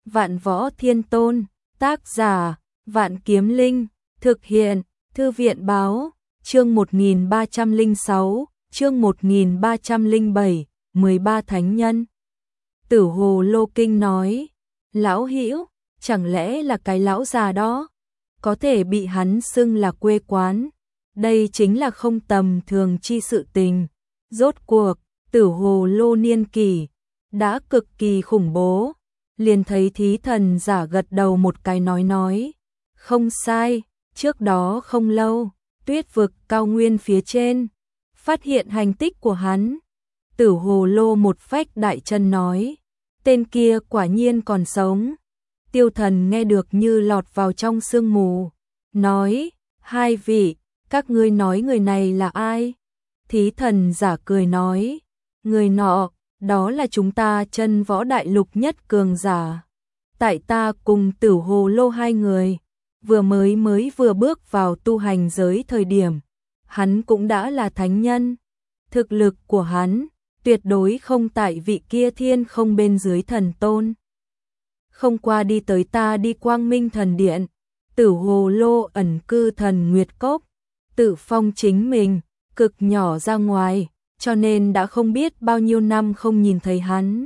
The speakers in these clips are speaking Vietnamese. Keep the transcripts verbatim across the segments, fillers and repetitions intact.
Vạn Võ Thiên Tôn, tác giả, Vạn Kiếm Linh, thực hiện, Thư viện báo, chương một nghìn ba trăm lẻ sáu, chương một nghìn ba trăm lẻ bảy, mười ba Thánh Nhân. Tử Hồ Lô Kinh nói, lão hữu, chẳng lẽ là cái lão già đó, có thể bị hắn xưng là quê quán, đây chính là không tầm thường chi sự tình. Rốt cuộc, Tử Hồ Lô niên kỷ đã cực kỳ khủng bố, liền thấy thí thần giả gật đầu một cái nói nói, không sai, trước đó không lâu, Tuyết vực cao nguyên phía trên, phát hiện hành tích của hắn. Tử Hồ Lô một phách đại chân nói, tên kia quả nhiên còn sống. Tiêu Thần nghe được như lọt vào trong sương mù, nói, hai vị, các ngươi nói người này là ai? Thí thần giả cười nói, người nọ, đó là chúng ta chân võ đại lục nhất cường giả. Tại ta cùng Tử Hồ Lô hai người, vừa mới mới vừa bước vào tu hành giới thời điểm, hắn cũng đã là thánh nhân. Thực lực của hắn, tuyệt đối không tại vị kia thiên không bên dưới thần tôn. Không qua đi tới ta đi Quang Minh Thần Điện, Tử Hồ Lô ẩn cư Thần Nguyệt Cốc, tự phong chính mình, cực nhỏ ra ngoài, cho nên đã không biết bao nhiêu năm không nhìn thấy hắn.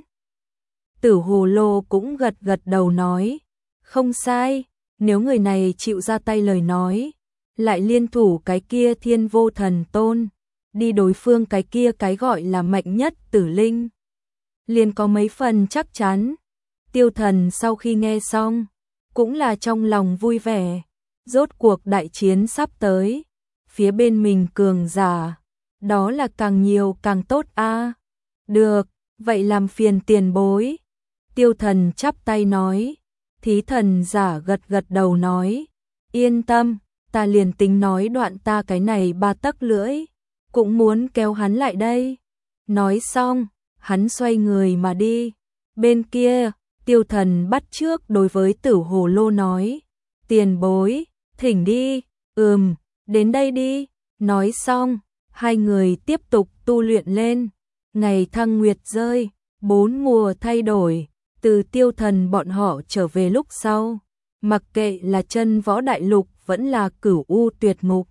Tử Hồ Lô cũng gật gật đầu nói, không sai, nếu người này chịu ra tay lời nói, lại liên thủ cái kia thiên vô thần tôn, đi đối phương cái kia cái gọi là mạnh nhất tử linh, liền có mấy phần chắc chắn. Tiêu Thần sau khi nghe xong, cũng là trong lòng vui vẻ, rốt cuộc đại chiến sắp tới, phía bên mình cường giả, đó là càng nhiều càng tốt a. À. Được, vậy làm phiền tiền bối. Tiêu Thần chắp tay nói, thí thần giả gật gật đầu nói, yên tâm, ta liền tính nói đoạn ta cái này ba tấc lưỡi, cũng muốn kéo hắn lại đây. Nói xong, hắn xoay người mà đi. Bên kia, Tiêu Thần bắt trước đối với Tử Hồ Lô nói, tiền bối, thỉnh đi. Ừm, đến đây đi. Nói xong, hai người tiếp tục tu luyện lên. Ngày thăng nguyệt rơi, bốn mùa thay đổi, từ Tiêu Thần bọn họ trở về lúc sau, mặc kệ là chân võ đại lục vẫn là Cửu U tuyệt ngục,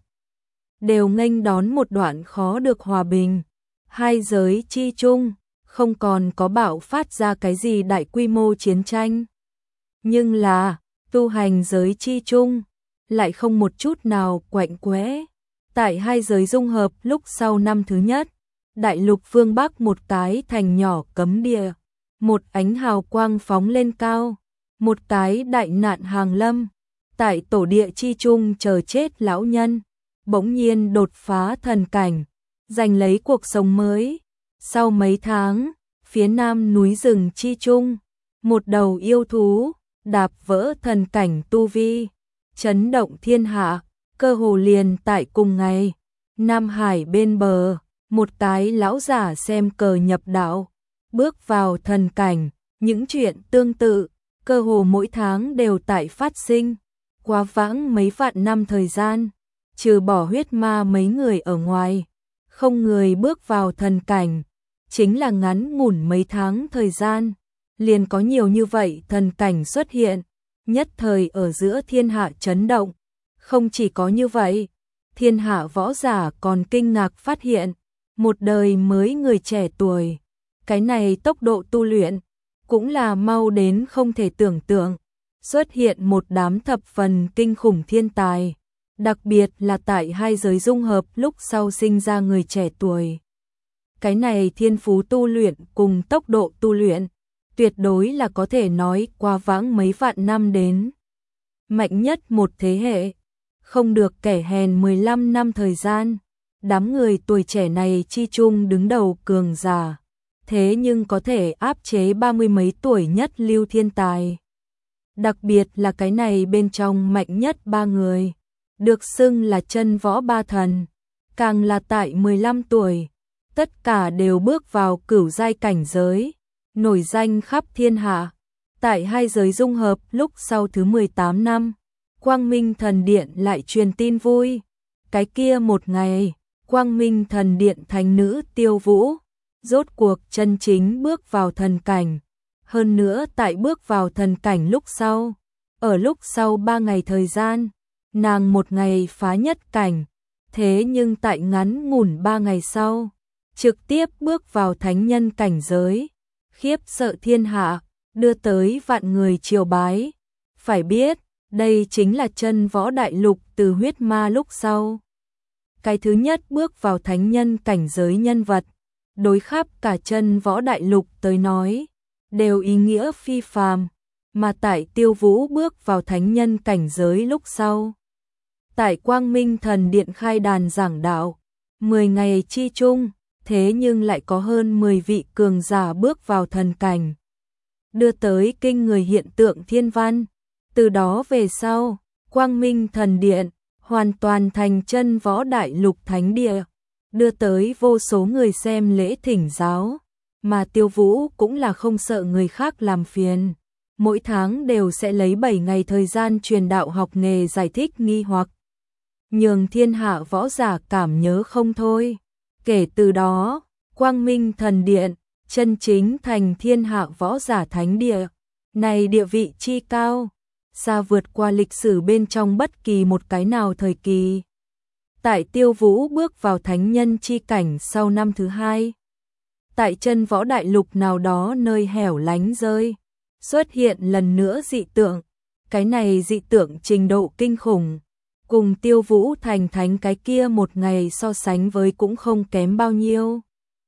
đều nghênh đón một đoạn khó được hòa bình. Hai giới chi chung, không còn có bạo phát ra cái gì đại quy mô chiến tranh. Nhưng là, tu hành giới chi chung, lại không một chút nào quạnh quẽ. Tại hai giới dung hợp lúc sau năm thứ nhất, đại lục phương Bắc một cái thành nhỏ cấm địa, một ánh hào quang phóng lên cao, một cái đại nạn hàng lâm. Tại tổ địa chi chung chờ chết lão nhân, bỗng nhiên đột phá thần cảnh, giành lấy cuộc sống mới. Sau mấy tháng, phía nam núi rừng chi chung, một đầu yêu thú, đạp vỡ thần cảnh tu vi, chấn động thiên hạ. Cơ hồ liền tại cùng ngày, Nam Hải bên bờ, một cái lão giả xem cờ nhập đạo, bước vào thần cảnh. Những chuyện tương tự, cơ hồ mỗi tháng đều tại phát sinh. Quá vãng mấy vạn năm thời gian, trừ bỏ huyết ma mấy người ở ngoài, không người bước vào thần cảnh. Chính là ngắn ngủn mấy tháng thời gian, liền có nhiều như vậy thần cảnh xuất hiện, nhất thời ở giữa thiên hạ chấn động. Không chỉ có như vậy, thiên hạ võ giả còn kinh ngạc phát hiện, một đời mới người trẻ tuổi, cái này tốc độ tu luyện, cũng là mau đến không thể tưởng tượng, xuất hiện một đám thập phần kinh khủng thiên tài, đặc biệt là tại hai giới dung hợp lúc sau sinh ra người trẻ tuổi. Cái này thiên phú tu luyện cùng tốc độ tu luyện, tuyệt đối là có thể nói qua vãng mấy vạn năm đến mạnh nhất một thế hệ. Không được kẻ hèn mười lăm năm thời gian, đám người tuổi trẻ này chi chung đứng đầu cường giả, thế nhưng có thể áp chế ba mươi mấy tuổi nhất lưu thiên tài. Đặc biệt là cái này bên trong mạnh nhất ba người, được xưng là chân võ ba thần, càng là tại mười lăm tuổi, tất cả đều bước vào cửu giai cảnh giới, nổi danh khắp thiên hạ. Tại hai giới dung hợp lúc sau thứ mười tám năm, Quang Minh Thần Điện lại truyền tin vui. Cái kia một ngày, Quang Minh Thần Điện thánh nữ Tiêu Vũ, rốt cuộc chân chính bước vào thần cảnh. Hơn nữa tại bước vào thần cảnh lúc sau, ở lúc sau ba ngày thời gian, nàng một ngày phá nhất cảnh, thế nhưng tại ngắn ngủn ba ngày sau, trực tiếp bước vào thánh nhân cảnh giới, khiếp sợ thiên hạ, đưa tới vạn người triều bái. Phải biết, đây chính là chân võ đại lục từ huyết ma lúc sau. Cái thứ nhất bước vào thánh nhân cảnh giới nhân vật, đối khắp cả chân võ đại lục tới nói, đều ý nghĩa phi phàm, mà tại Tiêu Vũ bước vào thánh nhân cảnh giới lúc sau. Tại Quang Minh Thần Điện khai đàn giảng đạo, mười ngày chi chung, thế nhưng lại có hơn mười vị cường giả bước vào thần cảnh, đưa tới kinh người hiện tượng thiên văn. Từ đó về sau, Quang Minh Thần Điện hoàn toàn thành chân võ đại lục thánh địa, đưa tới vô số người xem lễ thỉnh giáo, mà Tiêu Vũ cũng là không sợ người khác làm phiền. Mỗi tháng đều sẽ lấy bảy ngày thời gian truyền đạo học nghề giải thích nghi hoặc, nhường thiên hạ võ giả cảm nhớ không thôi. Kể từ đó, Quang Minh Thần Điện chân chính thành thiên hạ võ giả thánh địa, này địa vị chi cao, xa vượt qua lịch sử bên trong bất kỳ một cái nào thời kỳ. Tại Tiêu Vũ bước vào thánh nhân chi cảnh sau năm thứ hai, tại chân võ đại lục nào đó nơi hẻo lánh rơi, xuất hiện lần nữa dị tượng. Cái này dị tượng trình độ kinh khủng, cùng Tiêu Vũ thành thánh cái kia một ngày so sánh với cũng không kém bao nhiêu.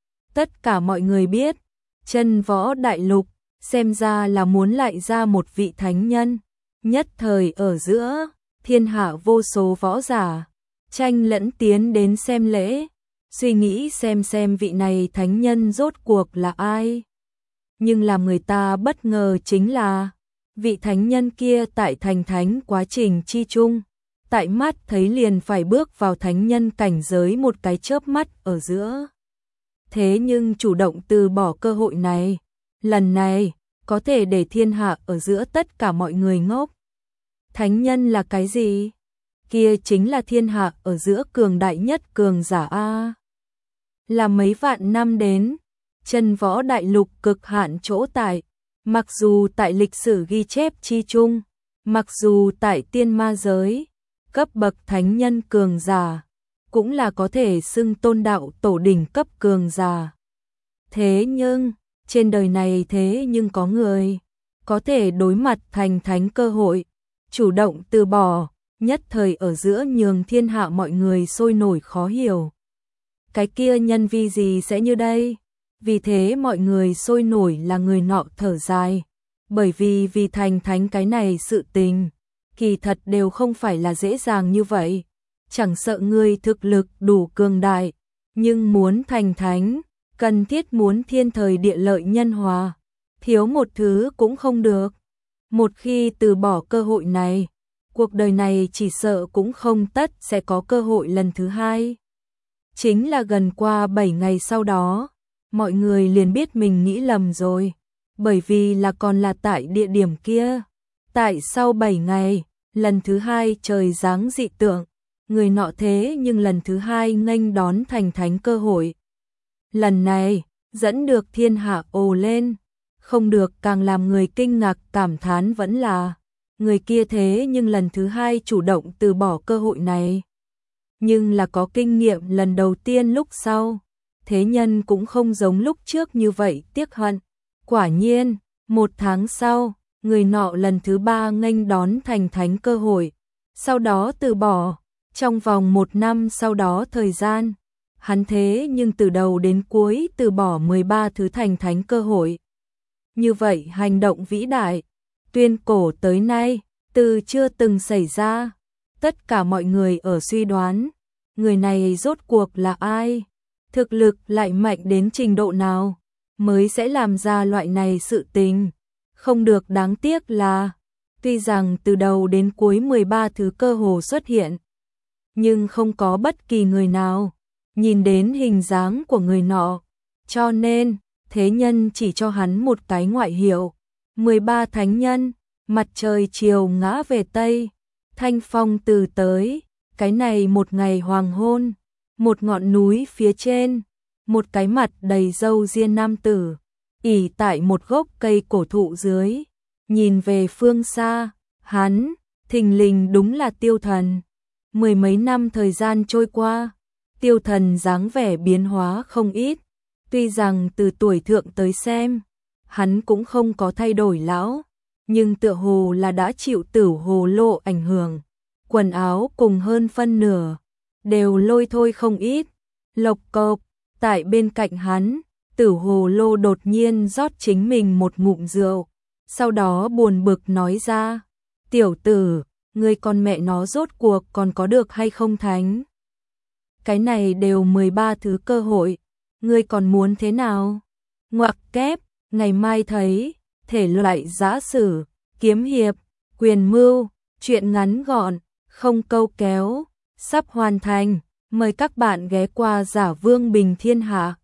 Tất cả mọi người biết, chân võ đại lục xem ra là muốn lại ra một vị thánh nhân. Nhất thời ở giữa, thiên hạ vô số võ giả tranh lẫn tiến đến xem lễ, suy nghĩ xem xem vị này thánh nhân rốt cuộc là ai. Nhưng làm người ta bất ngờ chính là, vị thánh nhân kia tại thành thánh quá trình chi chung, tại mắt thấy liền phải bước vào thánh nhân cảnh giới một cái chớp mắt ở giữa. Thế nhưng chủ động từ bỏ cơ hội này, lần này có thể để thiên hạ ở giữa tất cả mọi người ngốc. Thánh nhân là cái gì? Kia chính là thiên hạ ở giữa cường đại nhất cường giả a. Là mấy vạn năm đến, chân võ đại lục cực hạn chỗ tại, mặc dù tại lịch sử ghi chép chi chung, mặc dù tại tiên ma giới, cấp bậc thánh nhân cường giả, cũng là có thể xưng tôn đạo tổ đỉnh cấp cường giả. Thế nhưng, trên đời này thế nhưng có người, có thể đối mặt thành thánh cơ hội, chủ động từ bỏ, nhất thời ở giữa nhường thiên hạ mọi người sôi nổi khó hiểu. Cái kia nhân vi gì sẽ như đây? Vì thế mọi người sôi nổi là người nọ thở dài, bởi vì vì thành thánh cái này sự tình, kỳ thật đều không phải là dễ dàng như vậy. Chẳng sợ người thực lực đủ cường đại, nhưng muốn thành thánh, cần thiết muốn thiên thời địa lợi nhân hòa, thiếu một thứ cũng không được. Một khi từ bỏ cơ hội này, cuộc đời này chỉ sợ cũng không tất sẽ có cơ hội lần thứ hai. Chính là gần qua bảy ngày sau đó, mọi người liền biết mình nghĩ lầm rồi, bởi vì là còn là tại địa điểm kia. Tại sau bảy ngày, lần thứ hai trời giáng dị tượng, người nọ thế nhưng lần thứ hai nghênh đón thành thánh cơ hội. Lần này, dẫn được thiên hạ ồ lên, không được càng làm người kinh ngạc cảm thán vẫn là, người kia thế nhưng lần thứ hai chủ động từ bỏ cơ hội này. Nhưng là có kinh nghiệm lần đầu tiên lúc sau, thế nhân cũng không giống lúc trước như vậy tiếc hận. Quả nhiên, một tháng sau, người nọ lần thứ ba nghênh đón thành thánh cơ hội, sau đó từ bỏ. Trong vòng một năm sau đó thời gian, hắn thế nhưng từ đầu đến cuối từ bỏ mười ba thứ thành thánh cơ hội. Như vậy hành động vĩ đại, tuyên cổ tới nay, từ chưa từng xảy ra. Tất cả mọi người ở suy đoán, người này rốt cuộc là ai? Thực lực lại mạnh đến trình độ nào, mới sẽ làm ra loại này sự tình? Không được đáng tiếc là, tuy rằng từ đầu đến cuối mười ba thứ cơ hồ xuất hiện, nhưng không có bất kỳ người nào nhìn đến hình dáng của người nọ, cho nên thế nhân chỉ cho hắn một cái ngoại hiệu, mười ba thánh nhân. Mặt trời chiều ngã về Tây, thanh phong từ tới, cái này một ngày hoàng hôn, một ngọn núi phía trên, một cái mặt đầy râu ria nam tử, ỉ tại một gốc cây cổ thụ dưới, nhìn về phương xa, hắn, thình lình đúng là Tiêu Thần. Mười mấy năm thời gian trôi qua, Tiêu Thần dáng vẻ biến hóa không ít, tuy rằng từ tuổi thượng tới xem, hắn cũng không có thay đổi lão, nhưng tựa hồ là đã chịu tử hồ lô ảnh hưởng, quần áo cùng hơn phân nửa, đều lôi thôi không ít. Lộc cộc, tại bên cạnh hắn, tử hồ lô đột nhiên rót chính mình một ngụm rượu, sau đó buồn bực nói ra, tiểu tử, ngươi con mẹ nó rốt cuộc còn có được hay không thánh? Cái này đều mười ba thứ cơ hội, ngươi còn muốn thế nào? Ngoặc kép, ngày mai thấy, thể loại giã sử, kiếm hiệp, quyền mưu, truyện ngắn gọn, không câu kéo, sắp hoàn thành, mời các bạn ghé qua Giả Vương Bình Thiên Hạ.